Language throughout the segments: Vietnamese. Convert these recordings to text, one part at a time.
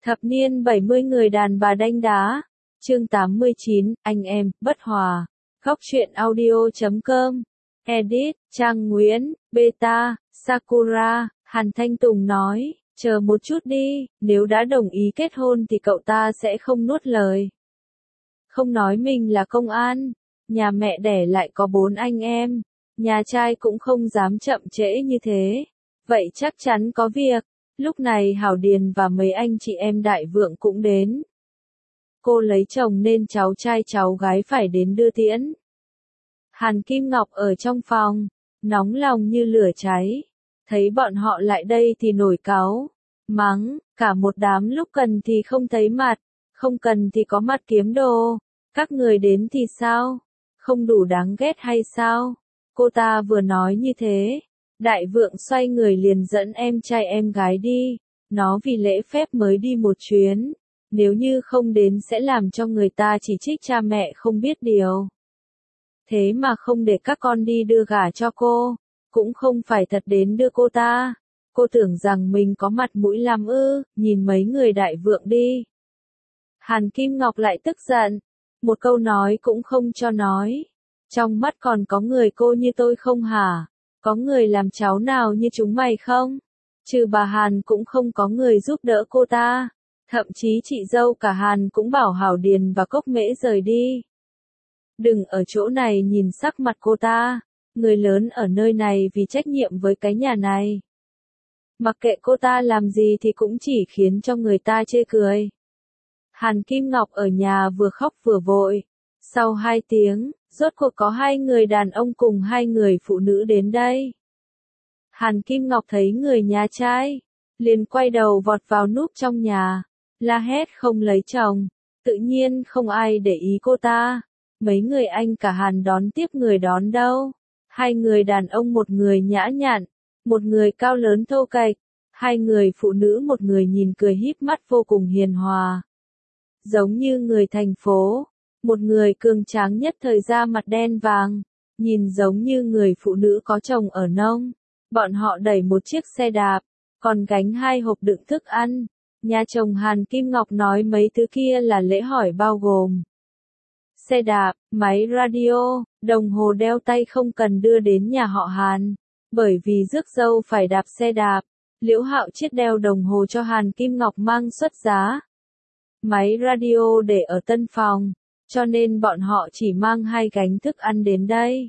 Thập niên 70 người đàn bà đanh đá. Chương 89, anh em, bất hòa. Góc truyện audio.com. Edit, Trang Nguyễn, Beta, Sakura. Hàn Thanh Tùng nói, chờ một chút đi, nếu đã đồng ý kết hôn thì cậu ta sẽ không nuốt lời. Không nói mình là công an, nhà mẹ đẻ lại có 4 anh em, nhà trai cũng không dám chậm trễ như thế. Vậy chắc chắn có việc. Lúc này Hảo Điền và mấy anh chị em Đại Vượng cũng đến. Cô lấy chồng nên cháu trai cháu gái phải đến đưa tiễn. Hàn Kim Ngọc ở trong phòng, nóng lòng như lửa cháy. Thấy bọn họ lại đây thì nổi cáu, mắng, cả một đám lúc cần thì không thấy mặt, không cần thì có mặt kiếm đồ. Các người đến thì sao? Không đủ đáng ghét hay sao? Cô ta vừa nói như thế. Đại Vượng xoay người liền dẫn em trai em gái đi, nó vì lễ phép mới đi một chuyến, nếu như không đến sẽ làm cho người ta chỉ trích cha mẹ không biết điều. Thế mà không để các con đi đưa gả cho cô, cũng không phải thật đến đưa cô ta. Cô tưởng rằng mình có mặt mũi lắm ư, nhìn mấy người Đại Vượng đi. Hàn Kim Ngọc lại tức giận, một câu nói cũng không cho nói. Trong mắt còn có người cô như tôi không hả? Có người làm cháu nào như chúng mày không? Trừ bà Hàn cũng không có người giúp đỡ cô ta. Thậm chí chị dâu cả Hàn cũng bảo Hảo Điền và Cốc Mễ rời đi. Đừng ở chỗ này nhìn sắc mặt cô ta. Người lớn ở nơi này vì trách nhiệm với cái nhà này. Mặc kệ cô ta làm gì thì cũng chỉ khiến cho người ta chê cười. Hàn Kim Ngọc ở nhà vừa khóc vừa vội. Sau 2 tiếng, rốt cuộc có 2 người đàn ông cùng 2 người phụ nữ đến đây. Hàn Kim Ngọc thấy người nhà trai, liền quay đầu vọt vào núp trong nhà, la hét không lấy chồng. Tự nhiên không ai để ý cô ta. Mấy người anh cả Hàn đón tiếp người đón đâu. 2 người đàn ông, một người nhã nhặn, một người cao lớn thô kệch. 2 người phụ nữ, một người nhìn cười híp mắt vô cùng hiền hòa, giống như người thành phố. Một người cường tráng nhất thời da mặt đen vàng, nhìn giống như người phụ nữ có chồng ở nông. Bọn họ đẩy một chiếc xe đạp, còn gánh 2 hộp đựng thức ăn. Nhà chồng Hàn Kim Ngọc nói mấy thứ kia là lễ hỏi bao gồm xe đạp, máy radio, đồng hồ đeo tay không cần đưa đến nhà họ Hàn, bởi vì rước dâu phải đạp xe đạp. Liễu Hạo Chiết đeo đồng hồ cho Hàn Kim Ngọc mang xuất giá. Máy radio để ở tân phòng, cho nên bọn họ chỉ mang 2 gánh thức ăn đến đây.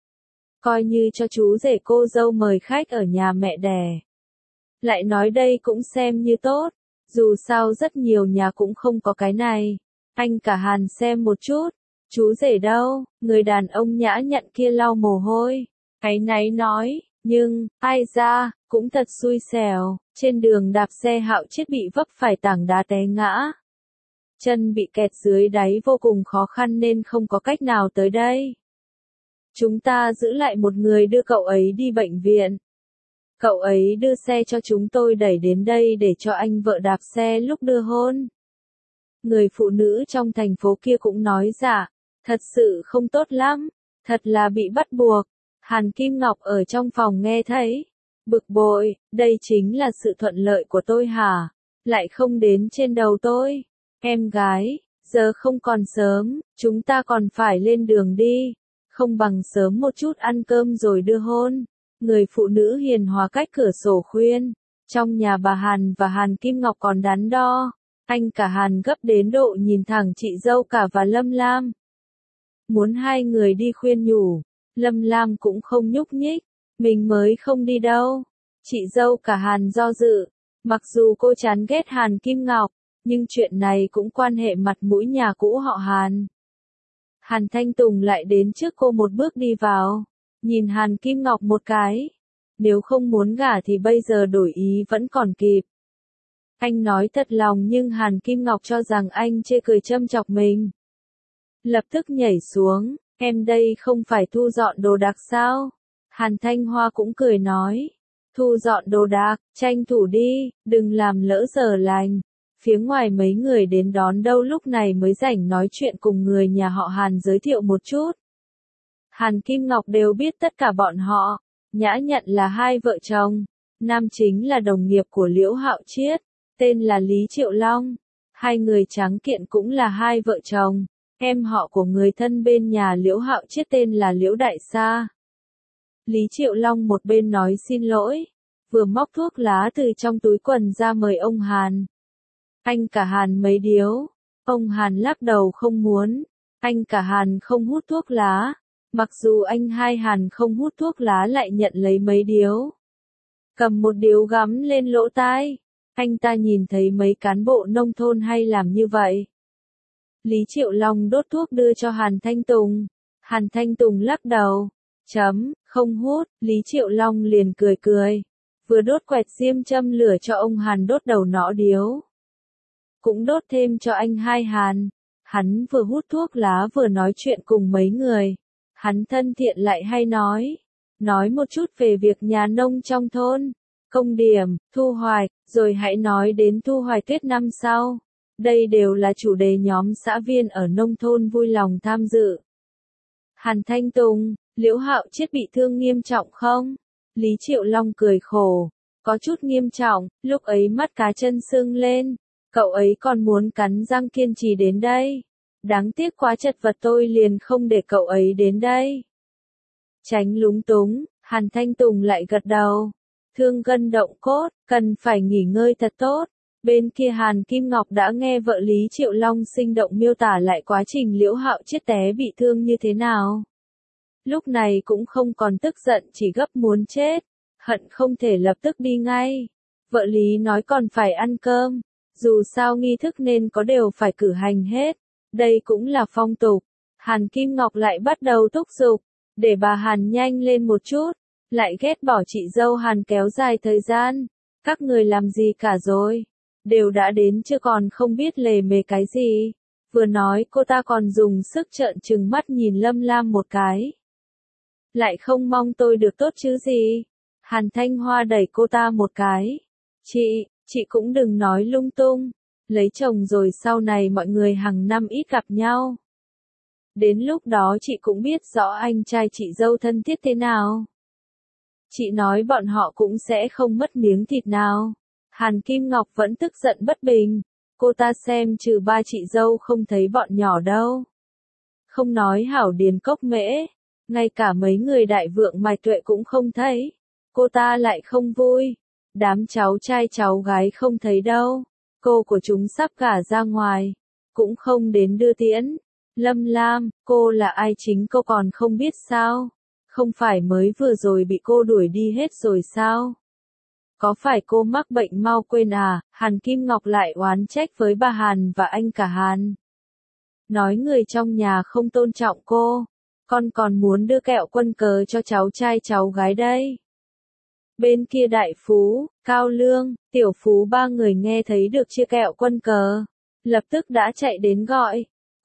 Coi như cho chú rể cô dâu mời khách ở nhà mẹ đẻ. Lại nói đây cũng xem như tốt, dù sao rất nhiều nhà cũng không có cái này. Anh cả Hàn xem một chút, chú rể đâu? Người đàn ông nhã nhặn kia lau mồ hôi, áy náy nói, nhưng, ai ra, cũng thật xui xẻo, trên đường đạp xe Hạo Chiết bị vấp phải tảng đá té ngã. Chân bị kẹt dưới đáy vô cùng khó khăn nên không có cách nào tới đây. Chúng ta giữ lại một người đưa cậu ấy đi bệnh viện. Cậu ấy đưa xe cho chúng tôi đẩy đến đây để cho anh vợ đạp xe lúc đưa hôn. Người phụ nữ trong thành phố kia cũng nói dạ, thật sự không tốt lắm, thật là bị bắt buộc. Hàn Kim Ngọc ở trong phòng nghe thấy, bực bội, đây chính là sự thuận lợi của tôi hả? Lại không đến trên đầu tôi. Em gái, giờ không còn sớm, chúng ta còn phải lên đường đi. Không bằng sớm một chút ăn cơm rồi đưa hôn. Người phụ nữ hiền hòa cách cửa sổ khuyên. Trong nhà bà Hàn và Hàn Kim Ngọc còn đắn đo. Anh cả Hàn gấp đến độ nhìn thẳng chị dâu cả và Lâm Lam. Muốn 2 người đi khuyên nhủ. Lâm Lam cũng không nhúc nhích. Mình mới không đi đâu. Chị dâu cả Hàn do dự. Mặc dù cô chán ghét Hàn Kim Ngọc, nhưng chuyện này cũng quan hệ mặt mũi nhà cũ họ Hàn. Hàn Thanh Tùng lại đến trước cô một bước đi vào, nhìn Hàn Kim Ngọc một cái. Nếu không muốn gả thì bây giờ đổi ý vẫn còn kịp. Anh nói thật lòng nhưng Hàn Kim Ngọc cho rằng anh chê cười châm chọc mình. Lập tức nhảy xuống, em đây không phải thu dọn đồ đạc sao? Hàn Thanh Hoa cũng cười nói, thu dọn đồ đạc, tranh thủ đi, đừng làm lỡ giờ lành. Phía ngoài mấy người đến đón đâu lúc này mới rảnh nói chuyện cùng người nhà họ Hàn giới thiệu một chút. Hàn Kim Ngọc đều biết tất cả bọn họ, nhã nhặn là 2 vợ chồng, nam chính là đồng nghiệp của Liễu Hạo Chiết, tên là Lý Triệu Long. Hai người tráng kiện cũng là hai vợ chồng, em họ của người thân bên nhà Liễu Hạo Chiết tên là Liễu Đại Sa. Lý Triệu Long một bên nói xin lỗi, vừa móc thuốc lá từ trong túi quần ra mời ông Hàn. Anh Cả Hàn mấy điếu. Ông Hàn lắc đầu không muốn. Anh Cả Hàn không hút thuốc lá. Mặc dù anh Hai Hàn không hút thuốc lá lại nhận lấy mấy điếu. Cầm một điếu gắm lên lỗ tai. Anh ta nhìn thấy mấy cán bộ nông thôn hay làm như vậy. Lý Triệu Long đốt thuốc đưa cho Hàn Thanh Tùng. Hàn Thanh Tùng lắc đầu. Không hút. Lý Triệu Long liền cười cười. Vừa đốt quẹt diêm châm lửa cho ông Hàn đốt đầu nõ điếu. Cũng đốt thêm cho anh Hai Hàn. Hắn vừa hút thuốc lá vừa nói chuyện cùng mấy người. Hắn thân thiện lại hay nói một chút về việc nhà nông trong thôn, công điểm, thu hoạch, rồi hãy nói đến thu hoạch Tết năm sau. Đây đều là chủ đề nhóm xã viên ở nông thôn vui lòng tham dự. Hàn Thanh Tùng, Liễu Hạo Chiết bị thương nghiêm trọng không? Lý Triệu Long cười khổ. Có chút nghiêm trọng, lúc ấy mắt cá chân sưng lên. Cậu ấy còn muốn cắn răng kiên trì đến đây. Đáng tiếc quá chật vật tôi liền không để cậu ấy đến đây. Tránh lúng túng, Hàn Thanh Tùng lại gật đầu. Thương gân động cốt, cần phải nghỉ ngơi thật tốt. Bên kia Hàn Kim Ngọc đã nghe vợ Lý Triệu Long sinh động miêu tả lại quá trình Liễu Hạo Chiết té bị thương như thế nào. Lúc này cũng không còn tức giận, chỉ gấp muốn chết, hận không thể lập tức đi ngay. Vợ Lý nói còn phải ăn cơm, dù sao nghi thức nên có đều phải cử hành hết, đây cũng là phong tục. Hàn Kim Ngọc lại bắt đầu thúc giục, để bà Hàn nhanh lên một chút, lại ghét bỏ chị dâu Hàn kéo dài thời gian. Các người làm gì cả rồi? Đều đã đến chưa còn không biết lề mề cái gì? Vừa nói cô ta còn dùng sức trợn trừng mắt nhìn Lâm Lam một cái. Lại không mong tôi được tốt chứ gì? Hàn Thanh Hoa đẩy cô ta một cái. Chị cũng đừng nói lung tung. Lấy chồng rồi sau này mọi người hàng năm ít gặp nhau. Đến lúc đó chị cũng biết rõ anh trai chị dâu thân thiết thế nào. Chị nói bọn họ cũng sẽ không mất miếng thịt nào. Hàn Kim Ngọc vẫn tức giận bất bình. Cô ta xem trừ ba chị dâu không thấy bọn nhỏ đâu. Không nói Hảo Điền Cốc Mễ, ngay cả mấy người Đại Vượng Mạch Tuệ cũng không thấy. Cô ta lại không vui. Đám cháu trai cháu gái không thấy đâu. Cô của chúng sắp gả ra ngoài, cũng không đến đưa tiễn. Lâm Lam, cô là ai chính cô còn không biết sao? Không phải mới vừa rồi bị cô đuổi đi hết rồi sao? Có phải cô mắc bệnh mau quên à? Hàn Kim Ngọc lại oán trách với bà Hàn và anh Cả Hàn. Nói người trong nhà không tôn trọng cô. Con còn muốn đưa kẹo quân cờ cho cháu trai cháu gái đây. Bên kia Đại Phú, Cao Lương, Tiểu Phú ba người nghe thấy được chia kẹo quân cờ. Lập tức đã chạy đến gọi.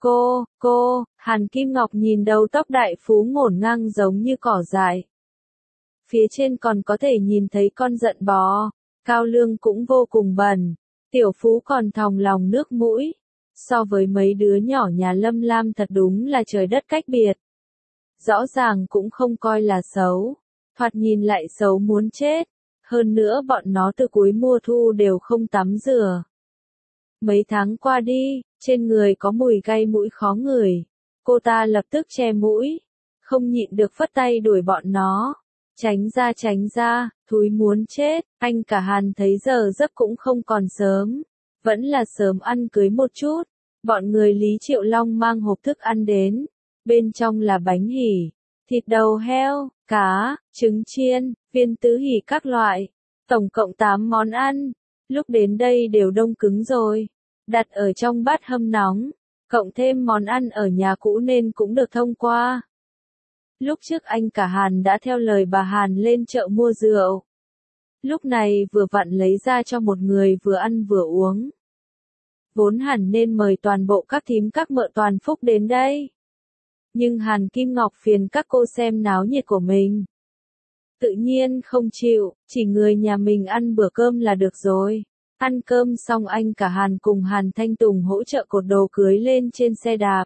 Cô, Hàn Kim Ngọc nhìn đầu tóc Đại Phú ngổn ngang giống như cỏ dại. Phía trên còn có thể nhìn thấy con giận bò. Cao Lương cũng vô cùng bẩn. Tiểu Phú còn thòng lòng nước mũi. So với mấy đứa nhỏ nhà Lâm Lam thật đúng là trời đất cách biệt. Rõ ràng cũng không coi là xấu. Thoạt nhìn lại xấu muốn chết. Hơn nữa bọn nó từ cuối mùa thu đều không tắm rửa. Mấy tháng qua đi, trên người có mùi gai mũi khó ngửi. Cô ta lập tức che mũi. Không nhịn được phất tay đuổi bọn nó. Tránh ra, thúi muốn chết. Anh Cả Hàn thấy giờ giấc cũng không còn sớm. Vẫn là sớm ăn cưới một chút. Bọn người Lý Triệu Long mang hộp thức ăn đến. Bên trong là bánh hỉ, thịt đầu heo, cá, trứng chiên, viên tứ hỉ các loại. Tổng cộng 8 món ăn. Lúc đến đây đều đông cứng rồi. Đặt ở trong bát hâm nóng. Cộng thêm món ăn ở nhà cũ nên cũng được thông qua. Lúc trước anh Cả Hàn đã theo lời bà Hàn lên chợ mua rượu. Lúc này vừa vặn lấy ra cho một người vừa ăn vừa uống. Vốn hẳn nên mời toàn bộ các thím các mợ toàn phúc đến đây. Nhưng Hàn Kim Ngọc phiền các cô xem náo nhiệt của mình. Tự nhiên không chịu, chỉ người nhà mình ăn bữa cơm là được rồi. Ăn cơm xong anh Cả Hàn cùng Hàn Thanh Tùng hỗ trợ cột đồ cưới lên trên xe đạp.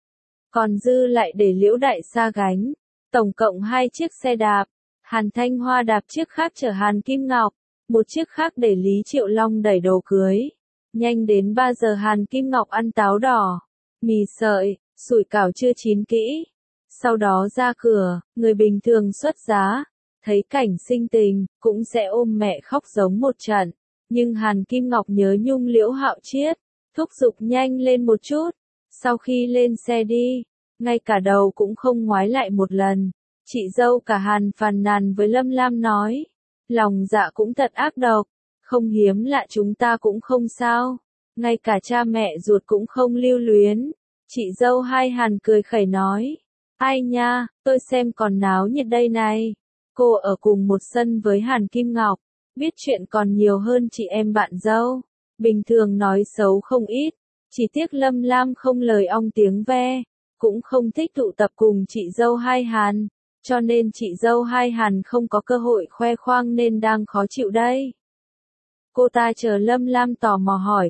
Còn dư lại để Liễu Đại Sa gánh. Tổng cộng 2 chiếc xe đạp. Hàn Thanh Hoa đạp chiếc khác chở Hàn Kim Ngọc. một chiếc khác để Lý Triệu Long đẩy đồ cưới. Nhanh đến 3 giờ Hàn Kim Ngọc ăn táo đỏ, mì sợi, sủi cảo chưa chín kỹ. Sau đó ra cửa, người bình thường xuất giá, thấy cảnh sinh tình, cũng sẽ ôm mẹ khóc giống một trận. Nhưng Hàn Kim Ngọc nhớ nhung Liễu Hạo Chiết, thúc giục nhanh lên một chút. Sau khi lên xe đi, ngay cả đầu cũng không ngoái lại một lần. Chị dâu cả Hàn phàn nàn với Lâm Lam nói, lòng dạ cũng thật ác độc, không hiếm lạ chúng ta cũng không sao, ngay cả cha mẹ ruột cũng không lưu luyến. Chị dâu hai Hàn cười khẩy nói, ai nha, tôi xem còn náo nhiệt đây này. Cô ở cùng một sân với Hàn Kim Ngọc, biết chuyện còn nhiều hơn chị em bạn dâu, bình thường nói xấu không ít, chỉ tiếc Lâm Lam không lời ong tiếng ve, cũng không thích tụ tập cùng chị dâu hai Hàn, cho nên chị dâu hai Hàn không có cơ hội khoe khoang nên đang khó chịu đây. Cô ta chờ Lâm Lam tò mò hỏi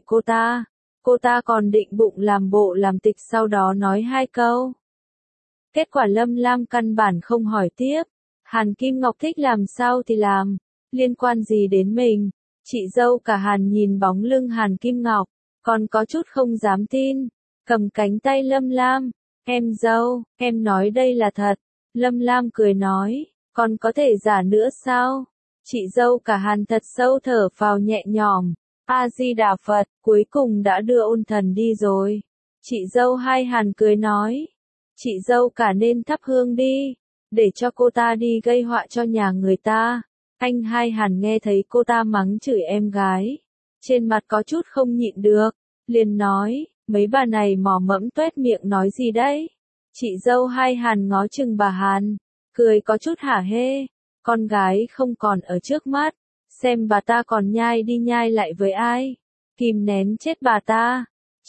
cô ta còn định bụng làm bộ làm tịch sau đó nói 2 câu. Kết quả Lâm Lam căn bản không hỏi tiếp, Hàn Kim Ngọc thích làm sao thì làm, liên quan gì đến mình. Chị dâu cả Hàn nhìn bóng lưng Hàn Kim Ngọc, còn có chút không dám tin, cầm cánh tay Lâm Lam, em dâu, em nói đây là thật. Lâm Lam cười nói, còn có thể giả nữa sao? Chị dâu cả Hàn thật sâu thở phào nhẹ nhõm, A-di-đà Phật, cuối cùng đã đưa ôn thần đi rồi. Chị dâu hai Hàn cười nói, chị dâu cả nên thắp hương đi, để cho cô ta đi gây họa cho nhà người ta. Anh hai Hàn nghe thấy cô ta mắng chửi em gái, trên mặt có chút không nhịn được, liền nói, mấy bà này mỏ mẫm tuét miệng nói gì đấy? Chị dâu hai Hàn ngó chừng bà Hàn, cười có chút hả hê, con gái không còn ở trước mắt, xem bà ta còn nhai đi nhai lại với ai, kìm nén chết bà ta.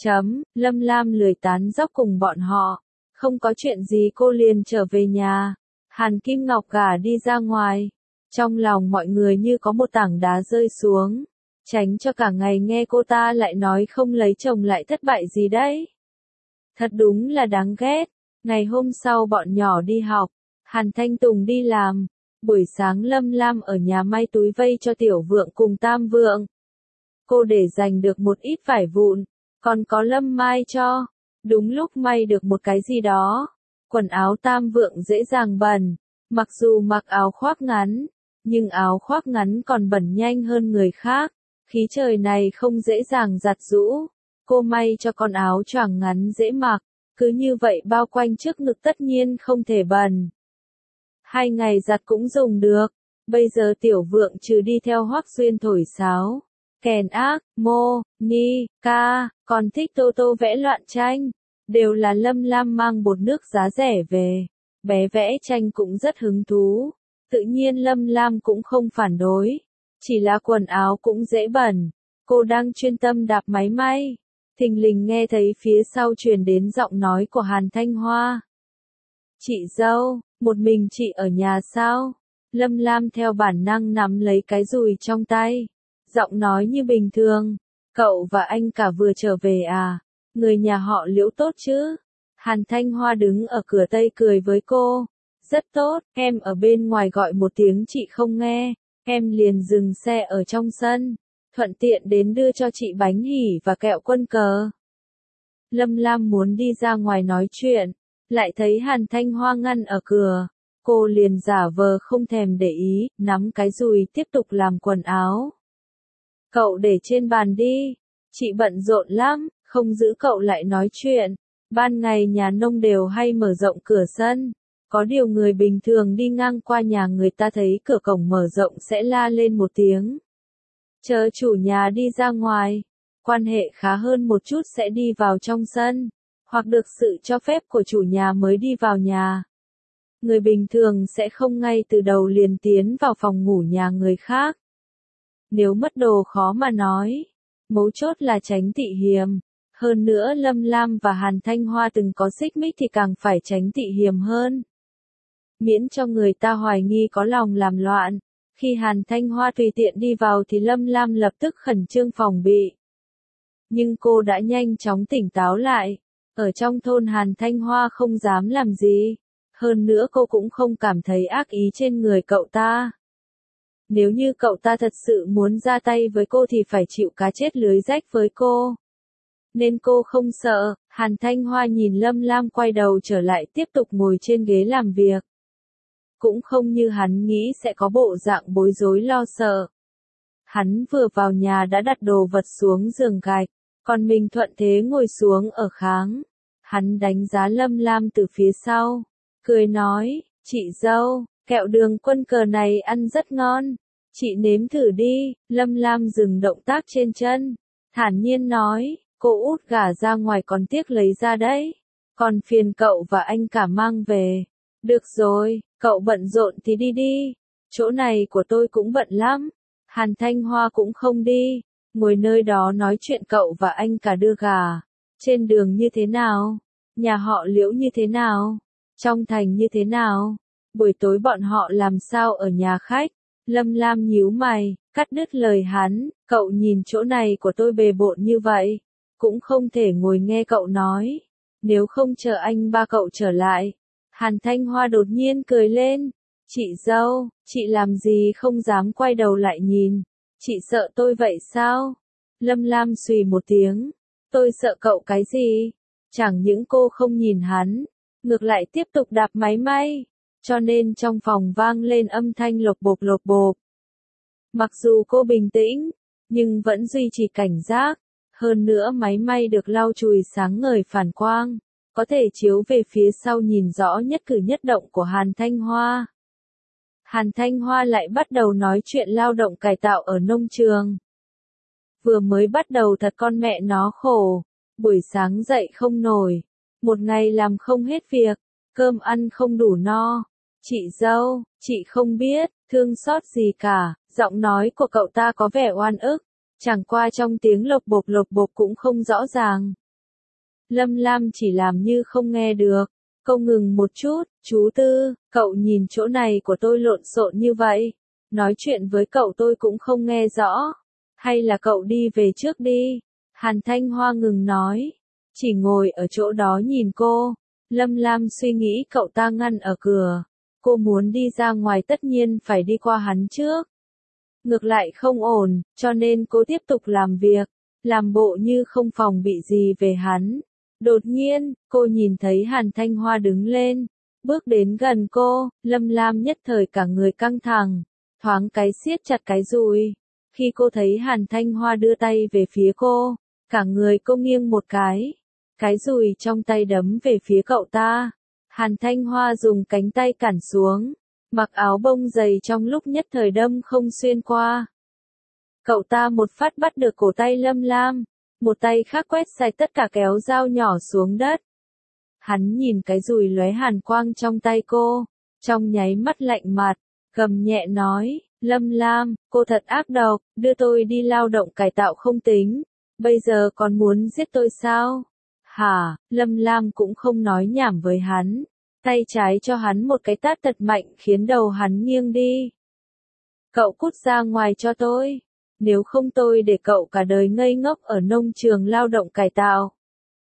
Lâm Lam lười tán dóc cùng bọn họ, không có chuyện gì cô liền trở về nhà. Hàn Kim Ngọc gả đi ra ngoài, trong lòng mọi người như có một tảng đá rơi xuống, tránh cho cả ngày nghe cô ta lại nói không lấy chồng lại thất bại gì đấy. Thật đúng là đáng ghét. Ngày hôm sau bọn nhỏ đi học, Hàn Thanh Tùng đi làm, buổi sáng Lâm Lam ở nhà may túi vây cho Tiểu Vượng cùng Tam Vượng. Cô để dành được một ít vải vụn, còn có Lâm may cho. Đúng lúc may được một cái gì đó, quần áo Tam Vượng dễ dàng bẩn, mặc dù mặc áo khoác ngắn, nhưng áo khoác ngắn còn bẩn nhanh hơn người khác, khí trời này không dễ dàng giặt giũ. Cô may cho con áo choàng ngắn dễ mặc, cứ như vậy bao quanh trước ngực tất nhiên không thể bẩn. 2 ngày giặt cũng dùng được, bây giờ Tiểu Vượng trừ đi theo Hoắc Xuyên thổi sáo, kèn ác, mô, ni, ca, còn thích tô tô vẽ loạn tranh, đều là Lâm Lam mang bột nước giá rẻ về, bé vẽ tranh cũng rất hứng thú, tự nhiên Lâm Lam cũng không phản đối, chỉ là quần áo cũng dễ bẩn, cô đang chuyên tâm đạp máy may, thình lình nghe thấy phía sau truyền đến giọng nói của Hàn Thanh Hoa. Chị dâu, một mình chị ở nhà sao? Lâm Lam theo bản năng nắm lấy cái dùi trong tay, giọng nói như bình thường, cậu và anh cả vừa trở về à? Người nhà họ Liễu tốt chứ? Hàn Thanh Hoa đứng ở cửa Tây cười với cô, rất tốt, em ở bên ngoài gọi một tiếng chị không nghe, em liền dừng xe ở trong sân, thuận tiện đến đưa cho chị bánh hỉ và kẹo quân cờ. Lâm Lam muốn đi ra ngoài nói chuyện, lại thấy Hàn Thanh Hoa ngăn ở cửa, cô liền giả vờ không thèm để ý, nắm cái dùi tiếp tục làm quần áo. Cậu để trên bàn đi, chị bận rộn lắm, không giữ cậu lại nói chuyện. Ban ngày nhà nông đều hay mở rộng cửa sân, có điều người bình thường đi ngang qua nhà người ta thấy cửa cổng mở rộng sẽ la lên một tiếng. Chờ chủ nhà đi ra ngoài, quan hệ khá hơn một chút sẽ đi vào trong sân, hoặc được sự cho phép của chủ nhà mới đi vào nhà. Người bình thường sẽ không ngay từ đầu liền tiến vào phòng ngủ nhà người khác. Nếu mất đồ khó mà nói, mấu chốt là tránh tị hiềm. Hơn nữa Lâm Lam và Hàn Thanh Hoa từng có xích mích thì càng phải tránh tị hiềm hơn. Miễn cho người ta hoài nghi có lòng làm loạn. Khi Hàn Thanh Hoa tùy tiện đi vào thì Lâm Lam lập tức khẩn trương phòng bị. Nhưng cô đã nhanh chóng tỉnh táo lại. Ở trong thôn Hàn Thanh Hoa không dám làm gì. Hơn nữa cô cũng không cảm thấy ác ý trên người cậu ta. Nếu như cậu ta thật sự muốn ra tay với cô thì phải chịu cá chết lưới rách với cô. Nên cô không sợ. Hàn Thanh Hoa nhìn Lâm Lam quay đầu trở lại tiếp tục ngồi trên ghế làm việc. Cũng không như hắn nghĩ sẽ có bộ dạng bối rối lo sợ. Hắn vừa vào nhà đã đặt đồ vật xuống giường gạch, còn mình thuận thế ngồi xuống ở kháng. Hắn đánh giá Lâm Lam từ phía sau, cười nói, chị dâu, kẹo đường quân cờ này ăn rất ngon, chị nếm thử đi. Lâm Lam dừng động tác trên chân, thản nhiên nói, cô út gả ra ngoài còn tiếc lấy ra đấy, còn phiền cậu và anh cả mang về. Được rồi, cậu bận rộn thì đi đi, chỗ này của tôi cũng bận lắm. Hàn Thanh Hoa cũng không đi, ngồi nơi đó nói chuyện cậu và anh cả đưa gà. Trên đường như thế nào? Nhà họ Liễu như thế nào? Trong thành như thế nào? Buổi tối bọn họ làm sao ở nhà khách? Lâm Lam nhíu mày, cắt đứt lời hắn, cậu nhìn chỗ này của tôi bề bộn như vậy, cũng không thể ngồi nghe cậu nói. Nếu không chờ anh ba cậu trở lại. Hàn Thanh Hoa đột nhiên cười lên. Chị dâu, chị làm gì không dám quay đầu lại nhìn. Chị sợ tôi vậy sao? Lâm Lam xùy một tiếng. Tôi sợ cậu cái gì? Chẳng những cô không nhìn hắn, ngược lại tiếp tục đạp máy may. Cho nên trong phòng vang lên âm thanh lộc bộp lộc bộp. Mặc dù cô bình tĩnh, nhưng vẫn duy trì cảnh giác. Hơn nữa máy may được lau chùi sáng ngời phản quang, có thể chiếu về phía sau nhìn rõ nhất cử nhất động của Hàn Thanh Hoa. Hàn Thanh Hoa lại bắt đầu nói chuyện lao động cải tạo ở nông trường. Vừa mới bắt đầu thật con mẹ nó khổ, buổi sáng dậy không nổi, một ngày làm không hết việc, cơm ăn không đủ no. Chị dâu, chị không biết, thương xót gì cả, giọng nói của cậu ta có vẻ oan ức, chẳng qua trong tiếng lộc bộp cũng không rõ ràng. Lâm Lam chỉ làm như không nghe được. Câu ngừng một chút, chú Tư, cậu nhìn chỗ này của tôi lộn xộn như vậy. Nói chuyện với cậu tôi cũng không nghe rõ. Hay là cậu đi về trước đi. Hàn Thanh Hoa ngừng nói. Chỉ ngồi ở chỗ đó nhìn cô. Lâm Lam suy nghĩ cậu ta ngăn ở cửa. Cô muốn đi ra ngoài tất nhiên phải đi qua hắn trước. Ngược lại không ổn, cho nên cô tiếp tục làm việc. Làm bộ như không phòng bị gì về hắn. Đột nhiên, cô nhìn thấy Hàn Thanh Hoa đứng lên, bước đến gần cô, Lâm Lam nhất thời cả người căng thẳng, thoáng cái siết chặt cái dùi. Khi cô thấy Hàn Thanh Hoa đưa tay về phía cô, cả người cô nghiêng một cái dùi trong tay đấm về phía cậu ta. Hàn Thanh Hoa dùng cánh tay cản xuống, mặc áo bông dày trong lúc nhất thời đâm không xuyên qua. Cậu ta một phát bắt được cổ tay Lâm Lam. Một tay khác quét sạch tất cả kéo dao nhỏ xuống đất. Hắn nhìn cái dùi lóe hàn quang trong tay cô, trong nháy mắt lạnh mặt, gầm nhẹ nói, Lâm Lam, cô thật ác độc, đưa tôi đi lao động cải tạo không tính, bây giờ còn muốn giết tôi sao? Hả, Lâm Lam cũng không nói nhảm với hắn, tay trái cho hắn một cái tát thật mạnh khiến đầu hắn nghiêng đi. Cậu cút ra ngoài cho tôi. Nếu không tôi để cậu cả đời ngây ngốc ở nông trường lao động cải tạo.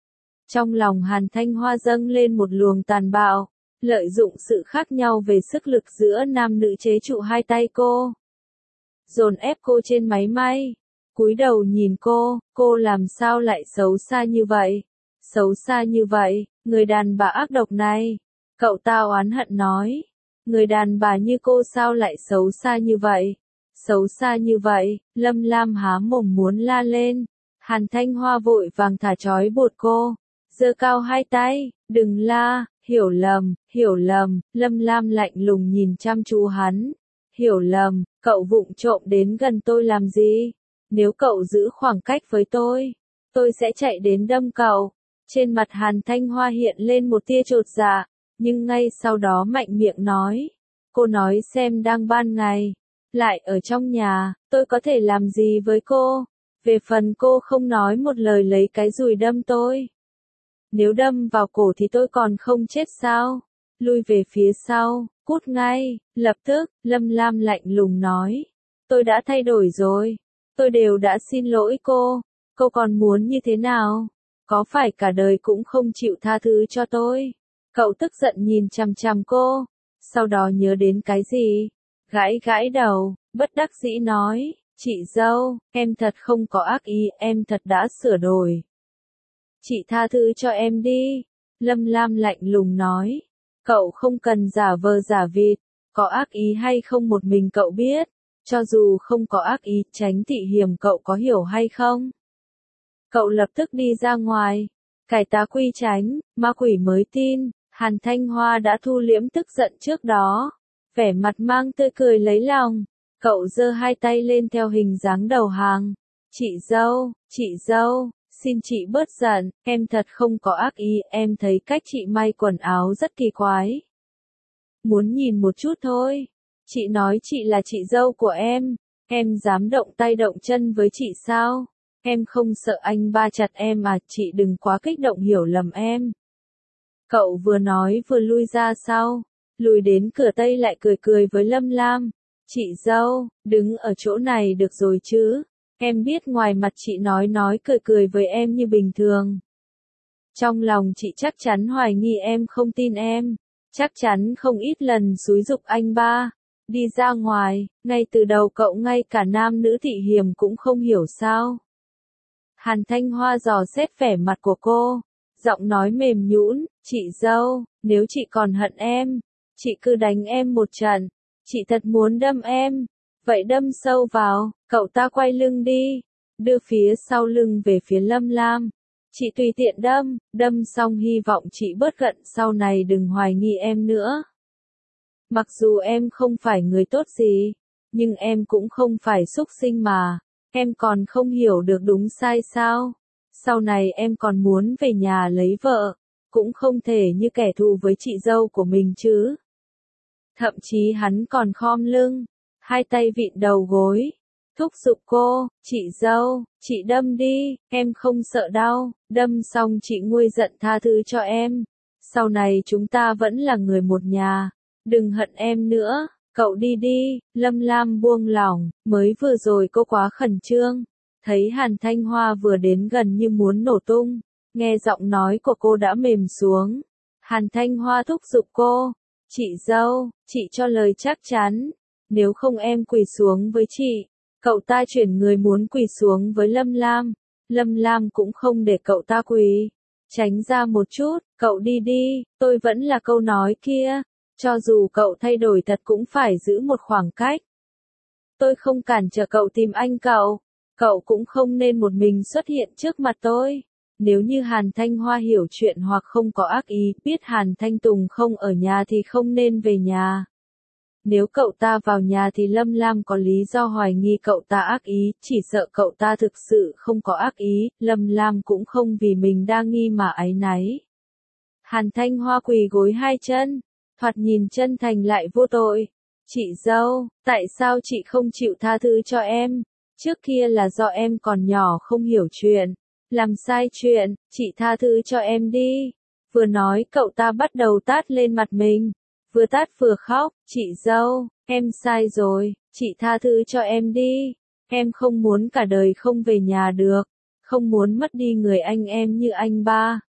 Trong lòng Hàn Thanh Hoa dâng lên một luồng tàn bạo, lợi dụng sự khác nhau về sức lực giữa nam nữ chế trụ hai tay cô. Dồn ép cô trên máy may, cúi đầu nhìn cô làm sao lại xấu xa như vậy? Xấu xa như vậy, người đàn bà ác độc này. Cậu ta oán hận nói, người đàn bà như cô sao lại xấu xa như vậy? Xấu xa như vậy, Lâm Lam há mồm muốn la lên. Hàn Thanh Hoa vội vàng thả trói buộc cô, giơ cao hai tay, đừng la, hiểu lầm, Lâm Lam lạnh lùng nhìn chăm chú hắn. Hiểu lầm, cậu vụng trộm đến gần tôi làm gì? Nếu cậu giữ khoảng cách với tôi sẽ chạy đến đâm cậu. Trên mặt Hàn Thanh Hoa hiện lên một tia chột dạ, nhưng ngay sau đó mạnh miệng nói. Cô nói xem đang ban ngày. Lại ở trong nhà, tôi có thể làm gì với cô? Về phần cô không nói một lời lấy cái dùi đâm tôi. Nếu đâm vào cổ thì tôi còn không chết sao? Lui về phía sau, cút ngay, lập tức, Lâm Lam lạnh lùng nói. Tôi đã thay đổi rồi. Tôi đều đã xin lỗi cô còn muốn như thế nào? Có phải cả đời cũng không chịu tha thứ cho tôi? Cậu tức giận nhìn chằm chằm cô, sau đó nhớ đến cái gì? gãi gãi đầu, bất đắc dĩ nói, chị dâu, em thật không có ác ý, em thật đã sửa đổi. Chị tha thứ cho em đi. Lâm Lam lạnh lùng nói, cậu không cần giả vờ giả vịt, có ác ý hay không một mình cậu biết, cho dù không có ác ý, Tránh Thị Hiềm cậu có hiểu hay không? Cậu lập tức đi ra ngoài, cải tá quy tránh, ma quỷ mới tin, Hàn Thanh Hoa đã thu liễm tức giận trước đó, vẻ mặt mang tươi cười lấy lòng, cậu giơ hai tay lên theo hình dáng đầu hàng, chị dâu, xin chị bớt giận, em thật không có ác ý, em thấy cách chị may quần áo rất kỳ quái. Muốn nhìn một chút thôi, chị nói chị là chị dâu của em dám động tay động chân với chị sao? Em không sợ anh ba chặt em à, chị đừng quá kích động hiểu lầm em. Cậu vừa nói vừa lui ra sau, lùi đến cửa Tây lại cười cười với Lâm Lam. Chị dâu, đứng ở chỗ này được rồi chứ, em biết ngoài mặt chị nói cười cười với em như bình thường. Trong lòng chị chắc chắn hoài nghi em không tin em, chắc chắn không ít lần xúi giục anh ba. Đi ra ngoài, ngay từ đầu cậu ngay cả nam nữ Thị Hiềm cũng không hiểu sao. Hàn Thanh Hoa dò xét vẻ mặt của cô, giọng nói mềm nhũn, chị dâu, nếu chị còn hận em, chị cứ đánh em một trận, chị thật muốn đâm em, vậy đâm sâu vào, cậu ta quay lưng đi, đưa phía sau lưng về phía Lâm Lam, chị tùy tiện đâm xong hy vọng chị bớt giận sau này đừng hoài nghi em nữa. Mặc dù em không phải người tốt gì, nhưng em cũng không phải súc sinh mà. Em còn không hiểu được đúng sai sao? Sau này em còn muốn về nhà lấy vợ, cũng không thể như kẻ thù với chị dâu của mình chứ. Thậm chí hắn còn khom lưng, hai tay vịn đầu gối, thúc giục cô, chị dâu, chị đâm đi, em không sợ đau, đâm xong chị nguôi giận tha thứ cho em. Sau này chúng ta vẫn là người một nhà, đừng hận em nữa. Cậu đi đi, Lâm Lam buông lỏng, mới vừa rồi cô quá khẩn trương, thấy Hàn Thanh Hoa vừa đến gần như muốn nổ tung, nghe giọng nói của cô đã mềm xuống. Hàn Thanh Hoa thúc giục cô, chị dâu, chị cho lời chắc chắn, nếu không em quỳ xuống với chị. Cậu ta chuyển người muốn quỳ xuống với Lâm Lam cũng không để cậu ta quỳ, tránh ra một chút, cậu đi đi, tôi vẫn là câu nói kia. Cho dù cậu thay đổi thật cũng phải giữ một khoảng cách. Tôi không cản trở cậu tìm anh cậu cũng không nên một mình xuất hiện trước mặt tôi. Nếu như Hàn Thanh Hoa hiểu chuyện hoặc không có ác ý, biết Hàn Thanh Tùng không ở nhà thì không nên về nhà. Nếu cậu ta vào nhà thì Lâm Lam có lý do hoài nghi cậu ta ác ý, chỉ sợ cậu ta thực sự không có ác ý, Lâm Lam cũng không vì mình đa nghi mà áy náy. Hàn Thanh Hoa quỳ gối hai chân, thoạt nhìn chân thành lại vô tội. Chị dâu, tại sao chị không chịu tha thứ cho em? Trước kia là do em còn nhỏ không hiểu chuyện, làm sai chuyện, chị tha thứ cho em đi. Vừa nói cậu ta bắt đầu tát lên mặt mình, vừa tát vừa khóc, chị dâu, em sai rồi, chị tha thứ cho em đi. Em không muốn cả đời không về nhà được, không muốn mất đi người anh em như anh ba.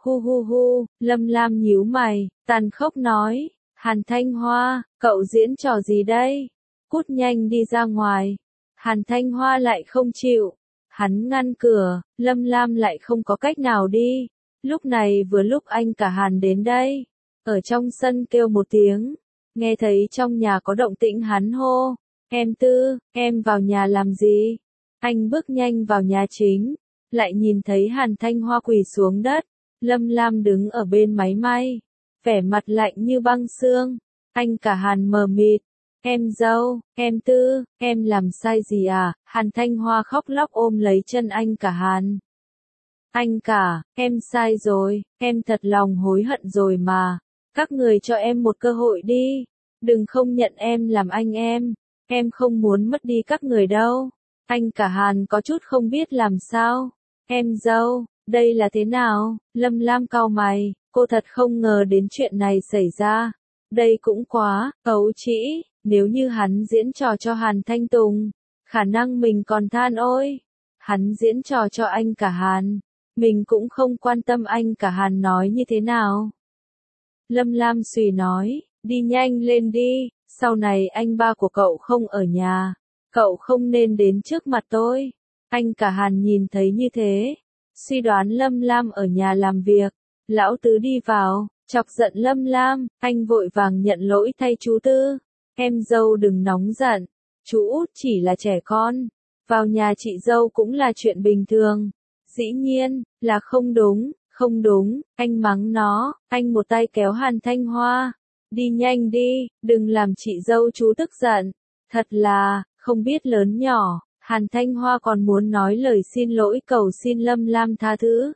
Hu, Lâm Lam nhíu mày, tàn khốc nói, Hàn Thanh Hoa, cậu diễn trò gì đây? Cút nhanh đi ra ngoài. Hàn Thanh Hoa lại không chịu. Hắn ngăn cửa, Lâm Lam lại không có cách nào đi. Lúc này vừa lúc anh cả Hàn đến đây. Ở trong sân kêu một tiếng. Nghe thấy trong nhà có động tĩnh hắn hô. Em Tư, em vào nhà làm gì? Anh bước nhanh vào nhà chính. Lại nhìn thấy Hàn Thanh Hoa quỳ xuống đất. Lâm Lam đứng ở bên máy may, vẻ mặt lạnh như băng xương. Anh cả Hàn mờ mịt. Em dâu, em Tư, em làm sai gì à? Hàn Thanh Hoa khóc lóc ôm lấy chân anh cả Hàn. Anh cả, em sai rồi, em thật lòng hối hận rồi mà. Các người cho em một cơ hội đi. Đừng không nhận em làm anh em không muốn mất đi các người đâu. Anh cả Hàn có chút không biết làm sao. Em dâu, đây là thế nào? Lâm Lam cau mày, cô thật không ngờ đến chuyện này xảy ra. Đây cũng quá, ấu trĩ, nếu như hắn diễn trò cho Hàn Thanh Tùng, khả năng mình còn than ôi. Hắn diễn trò cho anh cả Hàn, mình cũng không quan tâm anh cả Hàn nói như thế nào. Lâm Lam suy nói, đi nhanh lên đi, sau này anh ba của cậu không ở nhà, cậu không nên đến trước mặt tôi. Anh cả Hàn nhìn thấy như thế, suy đoán Lâm Lam ở nhà làm việc. Lão Tứ đi vào, chọc giận Lâm Lam, anh vội vàng nhận lỗi thay chú Tư. Em dâu đừng nóng giận, chú út chỉ là trẻ con, vào nhà chị dâu cũng là chuyện bình thường. Dĩ nhiên, là không đúng, không đúng, anh mắng nó, anh một tay kéo Hàn Thanh Hoa. Đi nhanh đi, đừng làm chị dâu chú tức giận. Thật là, không biết lớn nhỏ, Hàn Thanh Hoa còn muốn nói lời xin lỗi cầu xin Lâm Lam tha thứ.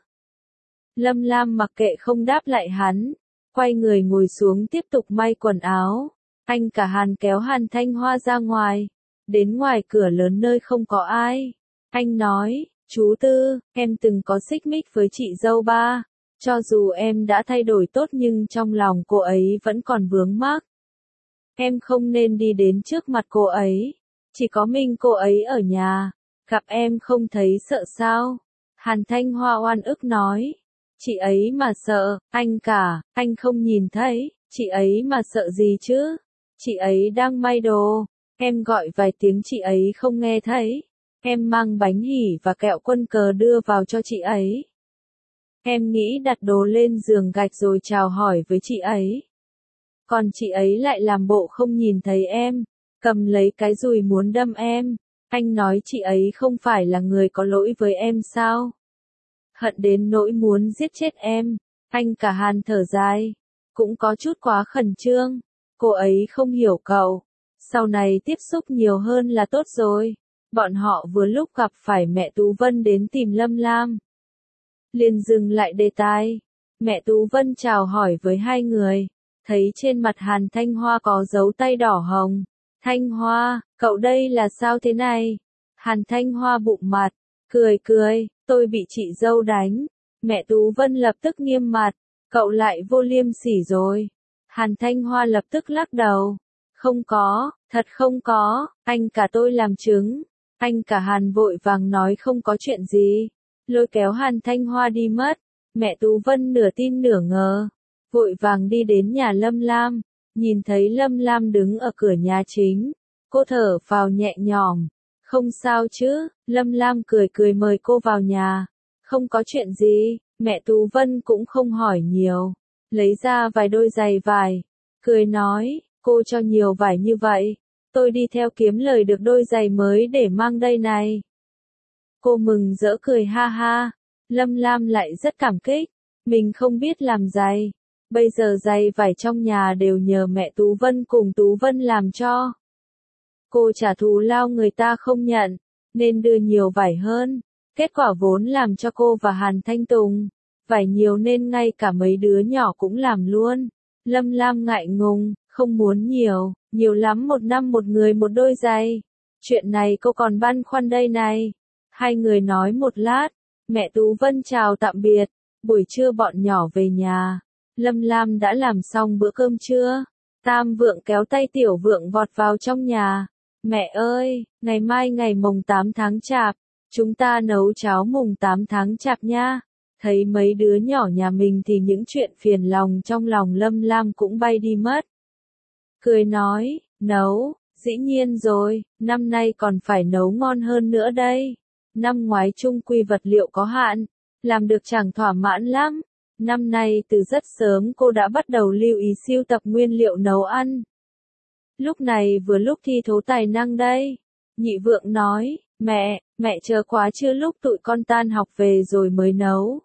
Lâm Lam mặc kệ không đáp lại hắn, quay người ngồi xuống tiếp tục may quần áo. Anh cả Hàn kéo Hàn Thanh Hoa ra ngoài, đến ngoài cửa lớn nơi không có ai. Anh nói, chú Tư, em từng có xích mích với chị dâu ba. Cho dù em đã thay đổi tốt nhưng trong lòng cô ấy vẫn còn vướng mắc. Em không nên đi đến trước mặt cô ấy. Chỉ có mình cô ấy ở nhà. Gặp em không thấy sợ sao? Hàn Thanh Hoa oan ức nói. Chị ấy mà sợ, anh không nhìn thấy. Chị ấy mà sợ gì chứ? Chị ấy đang may đồ. Em gọi vài tiếng chị ấy không nghe thấy. Em mang bánh hỉ và kẹo quân cờ đưa vào cho chị ấy. Em nghĩ đặt đồ lên giường gạch rồi chào hỏi với chị ấy. Còn chị ấy lại làm bộ không nhìn thấy em, cầm lấy cái dùi muốn đâm em. Anh nói chị ấy không phải là người có lỗi với em sao? Hận đến nỗi muốn giết chết em. Anh cả Hàn thở dài, cũng có chút quá khẩn trương. Cô ấy không hiểu cậu. Sau này tiếp xúc nhiều hơn là tốt rồi. Bọn họ vừa lúc gặp phải mẹ Tú Vân đến tìm Lâm Lam. Liền dừng lại đề tài. Mẹ Tú Vân chào hỏi với hai người. Thấy trên mặt Hàn Thanh Hoa có dấu tay đỏ hồng. Thanh Hoa, cậu đây là sao thế này? Hàn Thanh Hoa bụng mặt, cười, tôi bị chị dâu đánh. Mẹ Tú Vân lập tức nghiêm mặt, cậu lại vô liêm sỉ rồi. Hàn Thanh Hoa lập tức lắc đầu. Không có, thật không có, anh cả tôi làm chứng. Anh cả Hàn vội vàng nói không có chuyện gì. Lôi kéo Hàn Thanh Hoa đi mất. Mẹ Tú Vân nửa tin nửa ngờ. Vội vàng đi đến nhà Lâm Lam. Nhìn thấy Lâm Lam đứng ở cửa nhà chính. Cô thở phào nhẹ nhõm. Không sao chứ, Lâm Lam cười mời cô vào nhà. Không có chuyện gì, mẹ Tú Vân cũng không hỏi nhiều. Lấy ra vài đôi giày vải. Cười nói, cô cho nhiều vải như vậy. Tôi đi theo kiếm lời được đôi giày mới để mang đây này. Cô mừng rỡ cười ha ha. Lâm Lam lại rất cảm kích. Mình không biết làm giày. Bây giờ giày vải trong nhà đều nhờ mẹ Tú Vân cùng Tú Vân làm cho. Cô trả thù lao người ta không nhận, nên đưa nhiều vải hơn. Kết quả vốn làm cho cô và Hàn Thanh Tùng. Vải nhiều nên ngay cả mấy đứa nhỏ cũng làm luôn. Lâm Lam ngại ngùng, không muốn nhiều lắm một năm một người một đôi giày. Chuyện này cô còn băn khoăn đây này. Hai người nói một lát, mẹ Tú Vân chào tạm biệt. Buổi trưa bọn nhỏ về nhà. Lâm Lam đã làm xong bữa cơm trưa. Tam Vượng kéo tay Tiểu Vượng vọt vào trong nhà. Mẹ ơi, ngày mai ngày mùng 8 tháng Chạp, chúng ta nấu cháo mùng 8 tháng Chạp nha. Thấy mấy đứa nhỏ nhà mình thì những chuyện phiền lòng trong lòng Lâm Lam cũng bay đi mất. Cười nói, nấu, dĩ nhiên rồi, năm nay còn phải nấu ngon hơn nữa đây. Năm ngoái chung quy vật liệu có hạn, làm được chẳng thỏa mãn lắm. Năm nay từ rất sớm cô đã bắt đầu lưu ý sưu tập nguyên liệu nấu ăn. Lúc này vừa lúc thi thố tài năng đây. Nhị Vượng nói, mẹ chờ quá chưa lúc tụi con tan học về rồi mới nấu.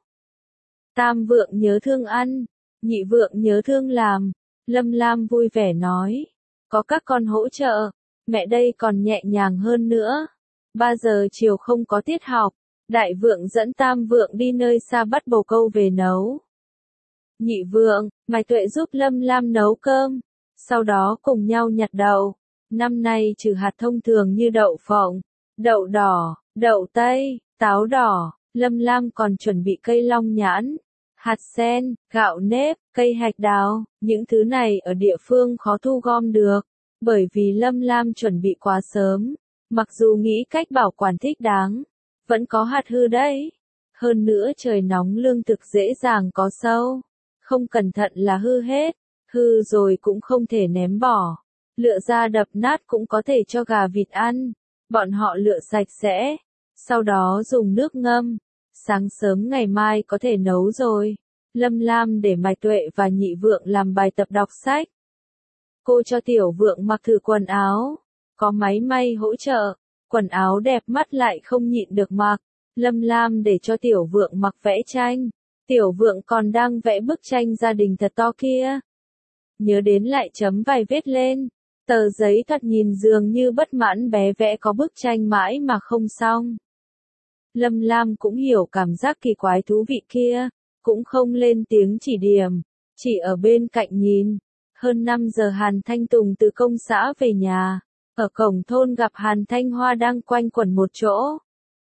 Tam Vượng nhớ thương ăn, Nhị Vượng nhớ thương làm. Lâm Lam vui vẻ nói, có các con hỗ trợ, mẹ đây còn nhẹ nhàng hơn nữa. 3 giờ chiều không có tiết học, Đại Vượng dẫn Tam Vượng đi nơi xa bắt bồ câu về nấu. Nhị Vượng, mày Tuệ giúp Lâm Lam nấu cơm, sau đó cùng nhau nhặt đậu. Năm nay trừ hạt thông thường như đậu phộng, đậu đỏ, đậu tây, táo đỏ, Lâm Lam còn chuẩn bị cây long nhãn, hạt sen, gạo nếp, cây hạch đào. Những thứ này ở địa phương khó thu gom được, bởi vì Lâm Lam chuẩn bị quá sớm. Mặc dù nghĩ cách bảo quản thích đáng, vẫn có hạt hư đấy. Hơn nữa trời nóng lương thực dễ dàng có sâu. Không cẩn thận là hư hết, hư rồi cũng không thể ném bỏ. lựa ra đập nát cũng có thể cho gà vịt ăn. Bọn họ lựa sạch sẽ, sau đó dùng nước ngâm. Sáng sớm ngày mai có thể nấu rồi. Lâm Lam để Mạch Tuệ và Nhị Vượng làm bài tập đọc sách. Cô cho Tiểu Vượng mặc thử quần áo. Có máy may hỗ trợ. Quần áo đẹp mắt lại không nhịn được mặc. Lâm Lam để cho Tiểu Vượng mặc vẽ tranh. Tiểu Vượng còn đang vẽ bức tranh gia đình thật to kia. Nhớ đến lại chấm vài vết lên. Tờ giấy thật nhìn dường như bất mãn bé vẽ có bức tranh mãi mà không xong. Lâm Lam cũng hiểu cảm giác kỳ quái thú vị kia, cũng không lên tiếng chỉ điểm, chỉ ở bên cạnh nhìn. Hơn 5 giờ Hàn Thanh Tùng từ công xã về nhà, ở cổng thôn gặp Hàn Thanh Hoa đang quanh quẩn một chỗ.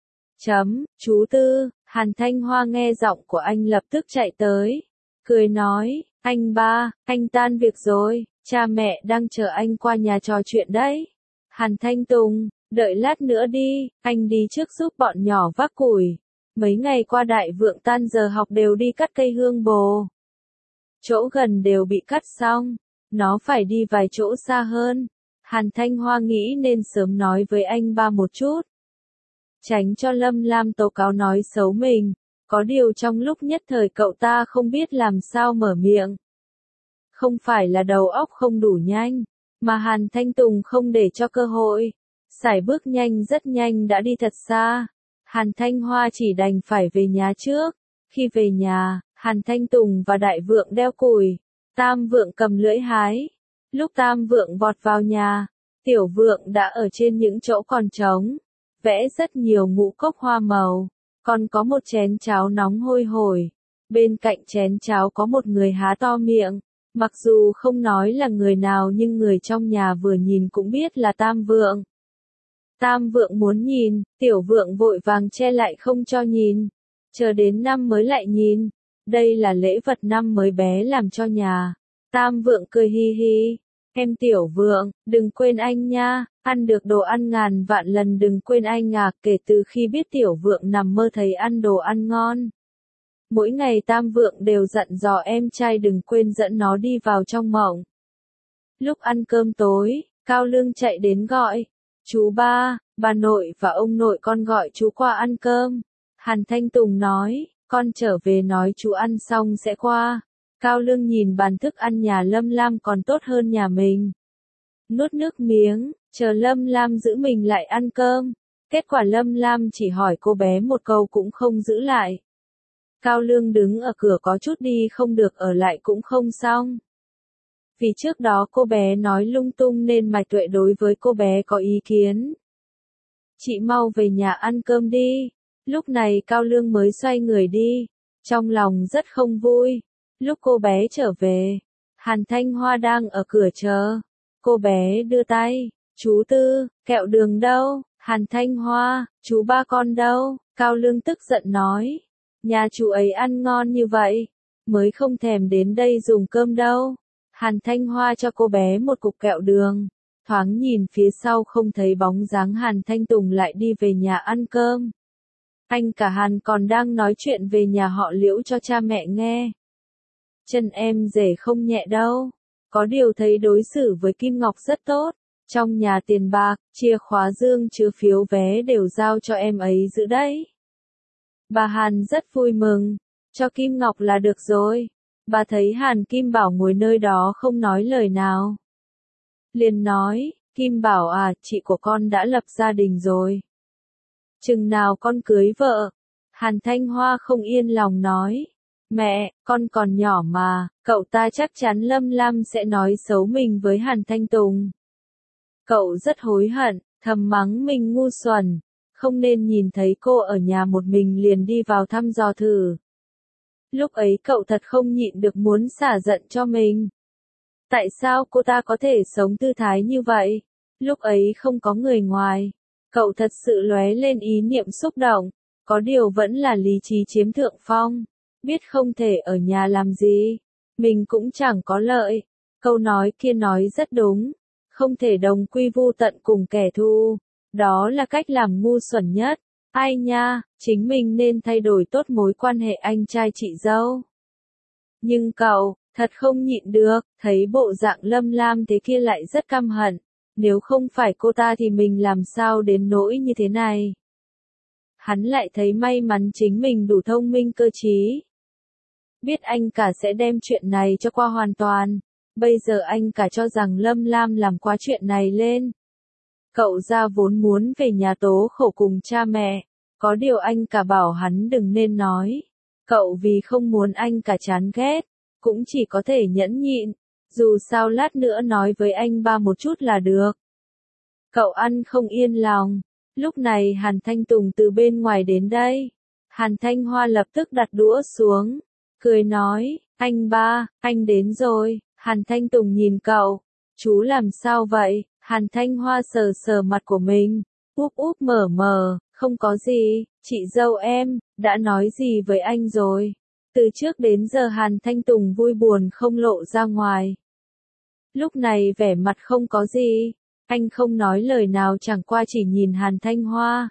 Chú Tư, Hàn Thanh Hoa nghe giọng của anh lập tức chạy tới, cười nói, anh ba, anh tan việc rồi, cha mẹ đang chờ anh qua nhà trò chuyện đấy. Hàn Thanh Tùng, đợi lát nữa đi, anh đi trước giúp bọn nhỏ vác củi. Mấy ngày qua Đại Vượng tan giờ học đều đi cắt cây hương bồ. Chỗ gần đều bị cắt xong, nó phải đi vài chỗ xa hơn. Hàn Thanh Hoa nghĩ nên sớm nói với anh ba một chút. Tránh cho Lâm Lam tố cáo nói xấu mình, có điều trong lúc nhất thời cậu ta không biết làm sao mở miệng. Không phải là đầu óc không đủ nhanh, mà Hàn Thanh Tùng không để cho cơ hội. Sải bước nhanh rất nhanh đã đi thật xa. Hàn Thanh Hoa chỉ đành phải về nhà trước. Khi về nhà, Hàn Thanh Tùng và Đại Vượng đeo củi. Tam Vượng cầm lưỡi hái. Lúc Tam Vượng vọt vào nhà, Tiểu Vượng đã ở trên những chỗ còn trống. Vẽ rất nhiều ngũ cốc hoa màu. Còn có một chén cháo nóng hôi hổi. Bên cạnh chén cháo có một người há to miệng. Mặc dù không nói là người nào nhưng người trong nhà vừa nhìn cũng biết là Tam Vượng. Tam Vượng muốn nhìn, Tiểu Vượng vội vàng che lại không cho nhìn. Chờ đến năm mới lại nhìn. Đây là lễ vật năm mới bé làm cho nhà. Tam Vượng cười hi hi. Em Tiểu Vượng, đừng quên anh nha, ăn được đồ ăn ngàn vạn lần đừng quên anh à. Kể từ khi biết Tiểu Vượng nằm mơ thấy ăn đồ ăn ngon. Mỗi ngày Tam Vượng đều dặn dò em trai đừng quên dẫn nó đi vào trong mộng. Lúc ăn cơm tối, Cao Lương chạy đến gọi. Chú ba, bà nội và ông nội con gọi chú qua ăn cơm. Hàn Thanh Tùng nói, con trở về nói chú ăn xong sẽ qua. Cao Lương nhìn bàn thức ăn nhà Lâm Lam còn tốt hơn nhà mình. Nuốt nước miếng, chờ Lâm Lam giữ mình lại ăn cơm. Kết quả Lâm Lam chỉ hỏi cô bé một câu cũng không giữ lại. Cao Lương đứng ở cửa có chút đi không được ở lại cũng không xong. Vì trước đó cô bé nói lung tung nên Mạch Tuệ đối với cô bé có ý kiến. Chị mau về nhà ăn cơm đi. Lúc này Cao Lương mới xoay người đi. Trong lòng rất không vui. Lúc cô bé trở về, Hàn Thanh Hoa đang ở cửa chờ. Cô bé đưa tay. Chú Tư, kẹo đường đâu? Hàn Thanh Hoa, chú ba con đâu? Cao Lương tức giận nói. Nhà chú ấy ăn ngon như vậy, mới không thèm đến đây dùng cơm đâu. Hàn Thanh Hoa cho cô bé một cục kẹo đường, thoáng nhìn phía sau không thấy bóng dáng Hàn Thanh Tùng lại đi về nhà ăn cơm. Anh cả Hàn còn đang nói chuyện về nhà họ Liễu cho cha mẹ nghe. Chân em rể không nhẹ đâu, có điều thấy đối xử với Kim Ngọc rất tốt. Trong nhà tiền bạc, chìa khóa dương chứa phiếu vé đều giao cho em ấy giữ đấy. Bà Hàn rất vui mừng, cho Kim Ngọc là được rồi. Bà thấy Hàn Kim Bảo ngồi nơi đó không nói lời nào. Liền nói, Kim Bảo à, chị của con đã lập gia đình rồi. Chừng nào con cưới vợ? Hàn Thanh Hoa không yên lòng nói. Mẹ, con còn nhỏ mà, cậu ta chắc chắn Lâm Lam sẽ nói xấu mình với Hàn Thanh Tùng. Cậu rất hối hận, thầm mắng mình ngu xuẩn. Không nên nhìn thấy cô ở nhà một mình liền đi vào thăm dò thử. Lúc ấy cậu thật không nhịn được muốn xả giận cho mình. Tại sao cô ta có thể sống tư thái như vậy? Lúc ấy không có người ngoài. Cậu thật sự lóe lên ý niệm xúc động. Có điều vẫn là lý trí chiếm thượng phong. Biết không thể ở nhà làm gì. Mình cũng chẳng có lợi. Câu nói kia nói rất đúng. Không thể đồng quy vu tận cùng kẻ thù. Đó là cách làm ngu xuẩn nhất. Ai nha, chính mình nên thay đổi tốt mối quan hệ anh trai chị dâu. Nhưng cậu, Thật không nhịn được, thấy bộ dạng Lâm Lam thế kia lại rất căm hận. Nếu không phải cô ta thì mình làm sao đến nỗi như thế này. Hắn lại thấy may mắn chính mình đủ thông minh cơ trí. Biết anh cả sẽ đem chuyện này cho qua hoàn toàn. Bây giờ anh cả cho rằng Lâm Lam làm quá chuyện này lên. Cậu ra vốn muốn về nhà tố khổ cùng cha mẹ. Có điều anh cả bảo hắn đừng nên nói. Cậu vì không muốn anh cả chán ghét. Cũng chỉ có thể nhẫn nhịn. Dù sao lát nữa nói với anh ba một chút là được. Cậu ăn không yên lòng. Lúc này Hàn Thanh Tùng từ bên ngoài đến đây. Hàn Thanh Hoa lập tức đặt đũa xuống. Cười nói, anh ba, anh đến rồi. Hàn Thanh Tùng nhìn cậu. Chú làm sao vậy? Hàn Thanh Hoa sờ sờ mặt của mình. Úp úp mở mờ, không có gì, chị dâu em, đã nói gì với anh rồi? Từ trước đến giờ Hàn Thanh Tùng vui buồn không lộ ra ngoài. Lúc này vẻ mặt không có gì. Anh không nói lời nào chẳng qua chỉ nhìn Hàn Thanh Hoa.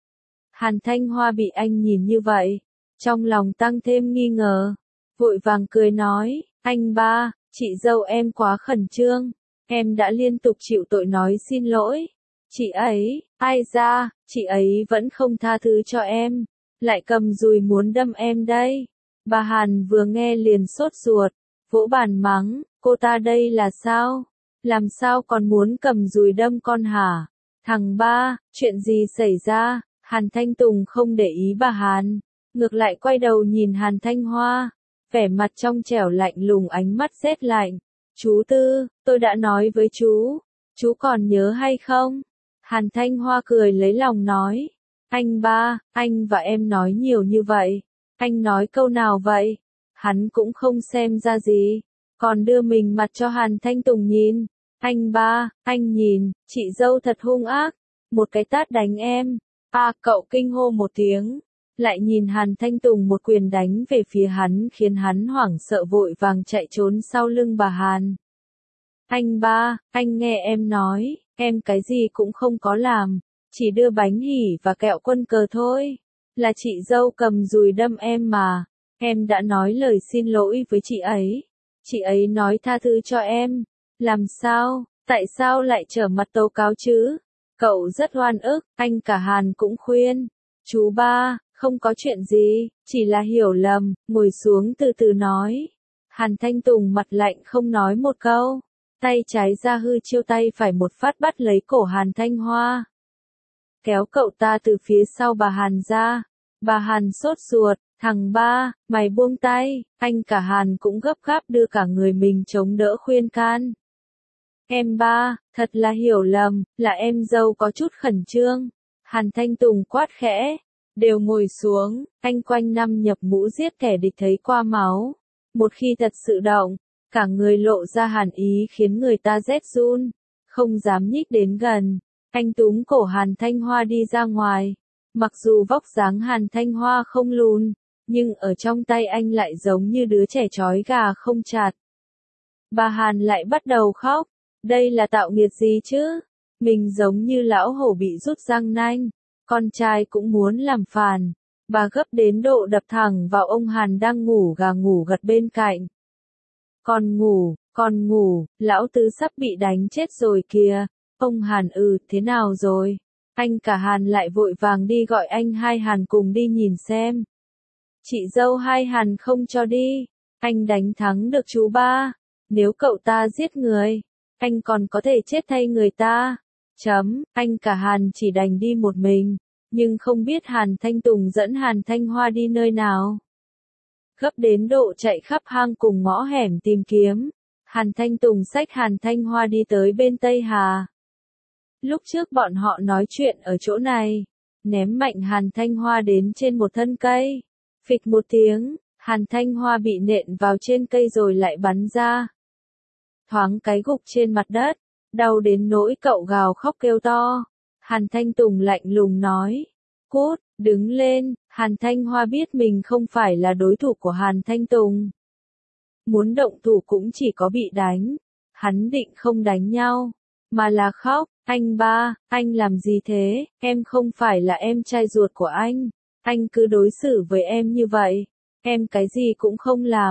Hàn Thanh Hoa bị anh nhìn như vậy. Trong lòng tăng thêm nghi ngờ. Vội vàng cười nói, anh ba, chị dâu em quá khẩn trương. Em đã liên tục chịu tội nói xin lỗi. Chị ấy, ai ra, chị ấy vẫn không tha thứ cho em. Lại cầm dùi muốn đâm em đây. Bà Hàn vừa nghe liền sốt ruột. Vỗ bàn mắng, cô ta đây là sao? Làm sao còn muốn cầm dùi đâm con hả? Thằng ba, chuyện gì xảy ra? Hàn Thanh Tùng không để ý bà Hàn. Ngược lại quay đầu nhìn Hàn Thanh Hoa. Vẻ mặt trong trẻo lạnh lùng ánh mắt rét lạnh. Chú Tư, tôi đã nói với chú còn nhớ hay không? Hàn Thanh Hoa cười lấy lòng nói. Anh ba, anh và em nói nhiều như vậy. Anh nói câu nào vậy? Hắn cũng không xem ra gì. Còn đưa mình mặt cho Hàn Thanh Tùng nhìn. Anh ba, anh nhìn, chị dâu thật hung ác. Một cái tát đánh em. Cậu kinh hô một tiếng. Lại nhìn Hàn Thanh Tùng một quyền đánh về phía hắn khiến hắn hoảng sợ vội vàng chạy trốn sau lưng bà Hàn. Anh ba, anh nghe em nói, em cái gì cũng không có làm. Chỉ đưa bánh hỉ và kẹo quân cờ thôi. Là chị dâu cầm dùi đâm em mà. Em đã nói lời xin lỗi với chị ấy. Chị ấy nói tha thứ cho em. Làm sao, tại sao lại trở mặt tố cáo chứ? Cậu rất oan ức, anh cả Hàn cũng khuyên. Chú ba, không có chuyện gì, chỉ là hiểu lầm, ngồi xuống từ từ nói. Hàn Thanh Tùng mặt lạnh không nói một câu. Tay trái ra hư chiêu tay phải một phát bắt lấy cổ Hàn Thanh Hoa. Kéo cậu ta từ phía sau bà Hàn ra. Bà Hàn sốt ruột, thằng ba, mày buông tay. Anh cả Hàn cũng gấp gáp đưa cả người mình chống đỡ khuyên can. Em ba, thật là hiểu lầm, là em dâu có chút khẩn trương. Hàn Thanh Tùng quát khẽ. Đều ngồi xuống, anh quanh năm nhập ngũ giết kẻ địch thấy qua máu. Một khi thật sự động, cả người lộ ra hàn ý khiến người ta rét run. Không dám nhích đến gần. Anh túm cổ Hàn Thanh Hoa đi ra ngoài. Mặc dù vóc dáng Hàn Thanh Hoa không lùn, nhưng ở trong tay anh lại giống như đứa trẻ trói gà không chặt. Bà Hàn lại bắt đầu khóc. Đây là tạo nghiệt gì chứ? Mình giống như lão hổ bị rút răng nanh. Con trai cũng muốn làm phản. Bà gấp đến độ đập thẳng vào ông Hàn đang ngủ gà ngủ gật bên cạnh. Còn ngủ, lão tứ sắp bị đánh chết rồi kìa. Ông Hàn thế nào rồi? Anh cả Hàn lại vội vàng đi gọi anh hai Hàn cùng đi nhìn xem. Chị dâu hai Hàn không cho đi. Anh đánh thắng được chú ba. Nếu cậu ta giết người, anh còn có thể chết thay người ta. Anh cả Hàn chỉ đành đi một mình, nhưng không biết Hàn Thanh Tùng dẫn Hàn Thanh Hoa đi nơi nào. Gấp đến độ chạy khắp hang cùng ngõ hẻm tìm kiếm. Hàn Thanh Tùng xách Hàn Thanh Hoa đi tới bên Tây Hà. Lúc trước bọn họ nói chuyện ở chỗ này, ném mạnh Hàn Thanh Hoa đến trên một thân cây. Phịch một tiếng, Hàn Thanh Hoa bị nện vào trên cây rồi lại bắn ra. Thoáng cái gục trên mặt đất, đau đến nỗi cậu gào khóc kêu to. Hàn Thanh Tùng lạnh lùng nói, cút, đứng lên. Hàn Thanh Hoa biết mình không phải là đối thủ của Hàn Thanh Tùng. Muốn động thủ cũng chỉ có bị đánh. Hắn định không đánh nhau, mà là khóc. Anh ba, anh làm gì thế? Em không phải là em trai ruột của anh. Anh cứ đối xử với em như vậy. Em cái gì cũng không làm.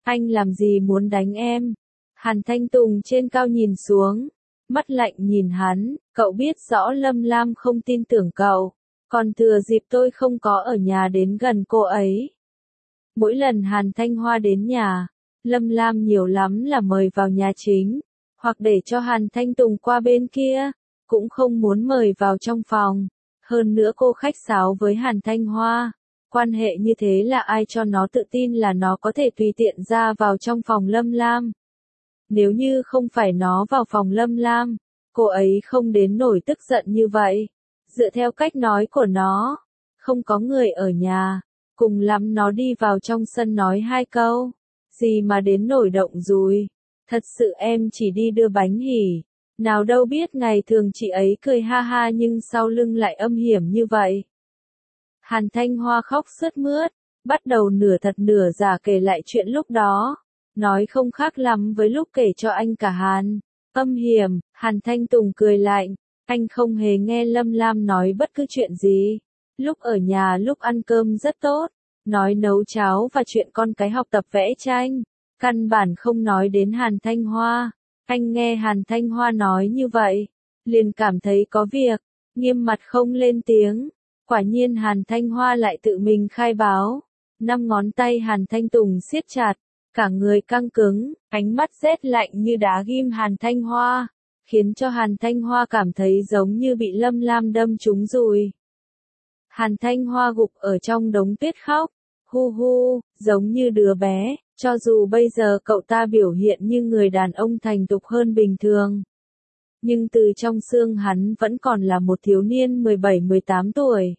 Anh làm gì muốn đánh em? Hàn Thanh Tùng trên cao nhìn xuống, mắt lạnh nhìn hắn, cậu biết rõ Lâm Lam không tin tưởng cậu, còn thừa dịp tôi không có ở nhà đến gần cô ấy. Mỗi lần Hàn Thanh Hoa đến nhà, Lâm Lam nhiều lắm là mời vào nhà chính, hoặc để cho Hàn Thanh Tùng qua bên kia, cũng không muốn mời vào trong phòng. Hơn nữa cô khách sáo với Hàn Thanh Hoa, quan hệ như thế là ai cho nó tự tin là nó có thể tùy tiện ra vào trong phòng Lâm Lam. Nếu như không phải nó vào phòng Lâm Lam, cô ấy không đến nổi tức giận như vậy. Dựa theo cách nói của nó, không có người ở nhà, cùng lắm nó đi vào trong sân nói 2 câu, gì mà đến nổi động rùi. Thật sự em chỉ đi đưa bánh hỉ, nào đâu biết ngày thường chị ấy cười ha ha nhưng sau lưng lại âm hiểm như vậy. Hàn Thanh Hoa khóc sướt mướt, bắt đầu nửa thật nửa giả kể lại chuyện lúc đó, nói không khác lắm với lúc kể cho anh cả Hàn. Âm hiểm, Hàn Thanh Tùng cười lạnh, anh không hề nghe Lâm Lam nói bất cứ chuyện gì. Lúc ở nhà lúc ăn cơm rất tốt, nói nấu cháo và chuyện con cái học tập vẽ tranh, căn bản không nói đến Hàn Thanh Hoa. Anh nghe Hàn Thanh Hoa nói như vậy, liền cảm thấy có việc, nghiêm mặt không lên tiếng. Quả nhiên Hàn Thanh Hoa lại tự mình khai báo. 5 ngón tay Hàn Thanh Tùng siết chặt, cả người căng cứng, ánh mắt rét lạnh như đá ghim Hàn Thanh Hoa, khiến cho Hàn Thanh Hoa cảm thấy giống như bị Lâm Lam đâm trúng dùi. Hàn Thanh Hoa gục ở trong đống tuyết khóc, hu hu, giống như đứa bé, cho dù bây giờ cậu ta biểu hiện như người đàn ông thành thục hơn bình thường. Nhưng từ trong xương hắn vẫn còn là một thiếu niên 17-18 tuổi.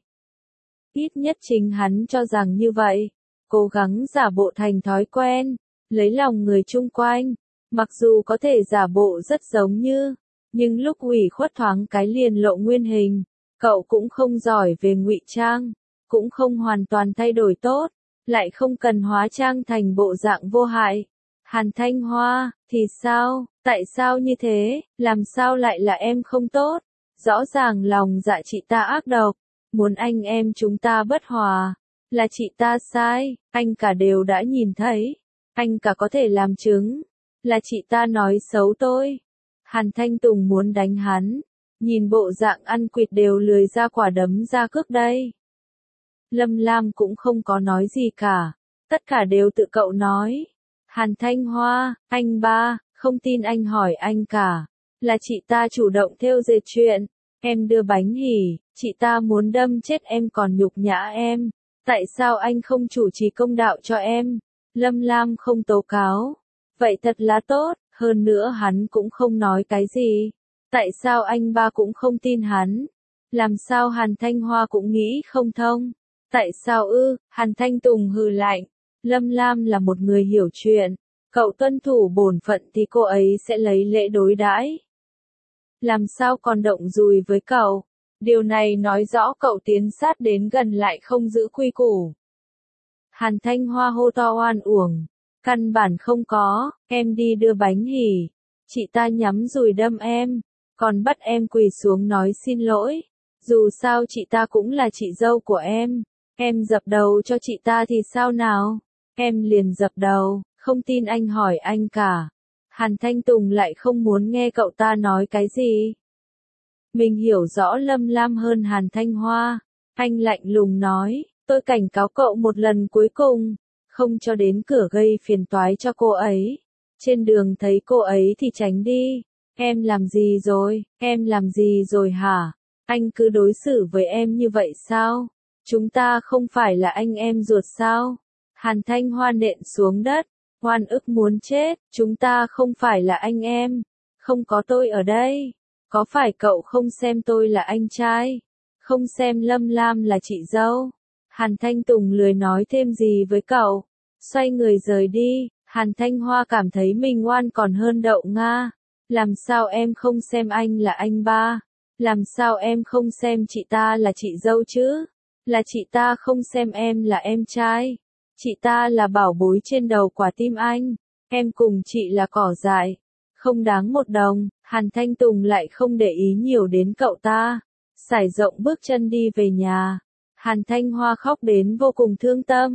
Ít nhất chính hắn cho rằng như vậy, cố gắng giả bộ thành thói quen, lấy lòng người chung quanh, mặc dù có thể giả bộ rất giống như, nhưng lúc ủy khuất thoáng cái liền lộ nguyên hình, cậu cũng không giỏi về ngụy trang, cũng không hoàn toàn thay đổi tốt, lại không cần hóa trang thành bộ dạng vô hại. Hàn Thanh Hoa, thì sao, tại sao như thế, làm sao lại là em không tốt, rõ ràng lòng dạ chị ta ác độc, muốn anh em chúng ta bất hòa, là chị ta sai, anh cả đều đã nhìn thấy, anh cả có thể làm chứng, là chị ta nói xấu tôi. Hàn Thanh Tùng muốn đánh hắn, nhìn bộ dạng ăn quỵt đều lười ra quả đấm ra cước đây. Lâm Lam cũng không có nói gì cả, tất cả đều tự cậu nói. Hàn Thanh Hoa, anh ba, không tin anh hỏi anh cả, là chị ta chủ động theo dệt chuyện, em đưa bánh hỉ, chị ta muốn đâm chết em còn nhục nhã em, tại sao anh không chủ trì công đạo cho em? Lâm Lam không tố cáo, vậy thật là tốt, hơn nữa hắn cũng không nói cái gì, tại sao anh ba cũng không tin hắn? Làm sao Hàn Thanh Hoa cũng nghĩ không thông, tại sao ư? Hàn Thanh Tùng hừ lạnh, Lâm Lam là một người hiểu chuyện, cậu tuân thủ bổn phận thì cô ấy sẽ lấy lễ đối đãi. Làm sao còn động dùi với cậu? Điều này nói rõ cậu tiến sát đến gần lại không giữ quy củ. Hàn Thanh Hoa hô to oan uổng, căn bản không có, em đi đưa bánh hỉ, chị ta nhắm dùi đâm em, còn bắt em quỳ xuống nói xin lỗi, dù sao chị ta cũng là chị dâu của em dập đầu cho chị ta thì sao nào? Em liền dập đầu, không tin anh hỏi anh cả. Hàn Thanh Tùng lại không muốn nghe cậu ta nói cái gì. Mình hiểu rõ Lâm Lam hơn Hàn Thanh Hoa. Anh lạnh lùng nói, tôi cảnh cáo cậu một lần cuối cùng, không cho đến cửa gây phiền toái cho cô ấy. Trên đường thấy cô ấy thì tránh đi. Em làm gì rồi, em làm gì rồi hả? Anh cứ đối xử với em như vậy sao? Chúng ta không phải là anh em ruột sao? Hàn Thanh Hoa nện xuống đất, oan ức muốn chết, chúng ta không phải là anh em, không có tôi ở đây, có phải cậu không xem tôi là anh trai, không xem Lâm Lam là chị dâu? Hàn Thanh Tùng lười nói thêm gì với cậu, xoay người rời đi. Hàn Thanh Hoa cảm thấy mình oan còn hơn đậu Nga, làm sao em không xem anh là anh ba, làm sao em không xem chị ta là chị dâu chứ, là chị ta không xem em là em trai. Chị ta là bảo bối trên đầu quả tim anh, em cùng chị là cỏ dại, không đáng một đồng. Hàn Thanh Tùng lại không để ý nhiều đến cậu ta, sải rộng bước chân đi về nhà. Hàn Thanh Hoa khóc đến vô cùng thương tâm,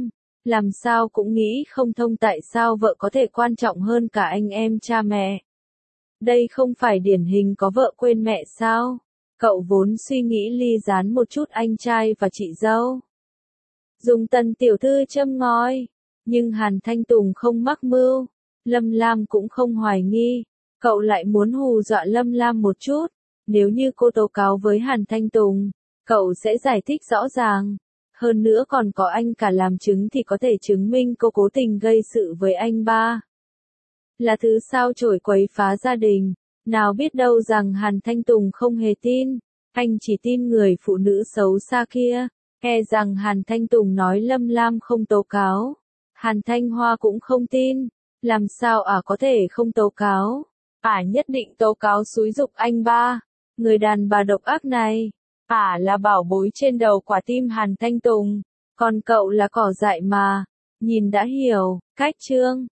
làm sao cũng nghĩ không thông tại sao vợ có thể quan trọng hơn cả anh em cha mẹ. Đây không phải điển hình có vợ quên mẹ sao? Cậu vốn suy nghĩ ly gián một chút anh trai và chị dâu. Dùng Tần tiểu thư châm ngòi, nhưng Hàn Thanh Tùng không mắc mưu, Lâm Lam cũng không hoài nghi, cậu lại muốn hù dọa Lâm Lam một chút, nếu như cô tố cáo với Hàn Thanh Tùng, cậu sẽ giải thích rõ ràng, hơn nữa còn có anh cả làm chứng thì có thể chứng minh cô cố tình gây sự với anh ba. Là thứ sao chổi quấy phá gia đình, nào biết đâu rằng Hàn Thanh Tùng không hề tin, anh chỉ tin người phụ nữ xấu xa kia. E rằng Hàn Thanh Tùng nói Lâm Lam không tố cáo. Hàn Thanh Hoa cũng không tin. Làm sao có thể không tố cáo? Nhất định tố cáo xúi giục anh ba. Người đàn bà độc ác này. Là bảo bối trên đầu quả tim Hàn Thanh Tùng. Còn cậu là cỏ dại mà. Nhìn đã hiểu. Cách chương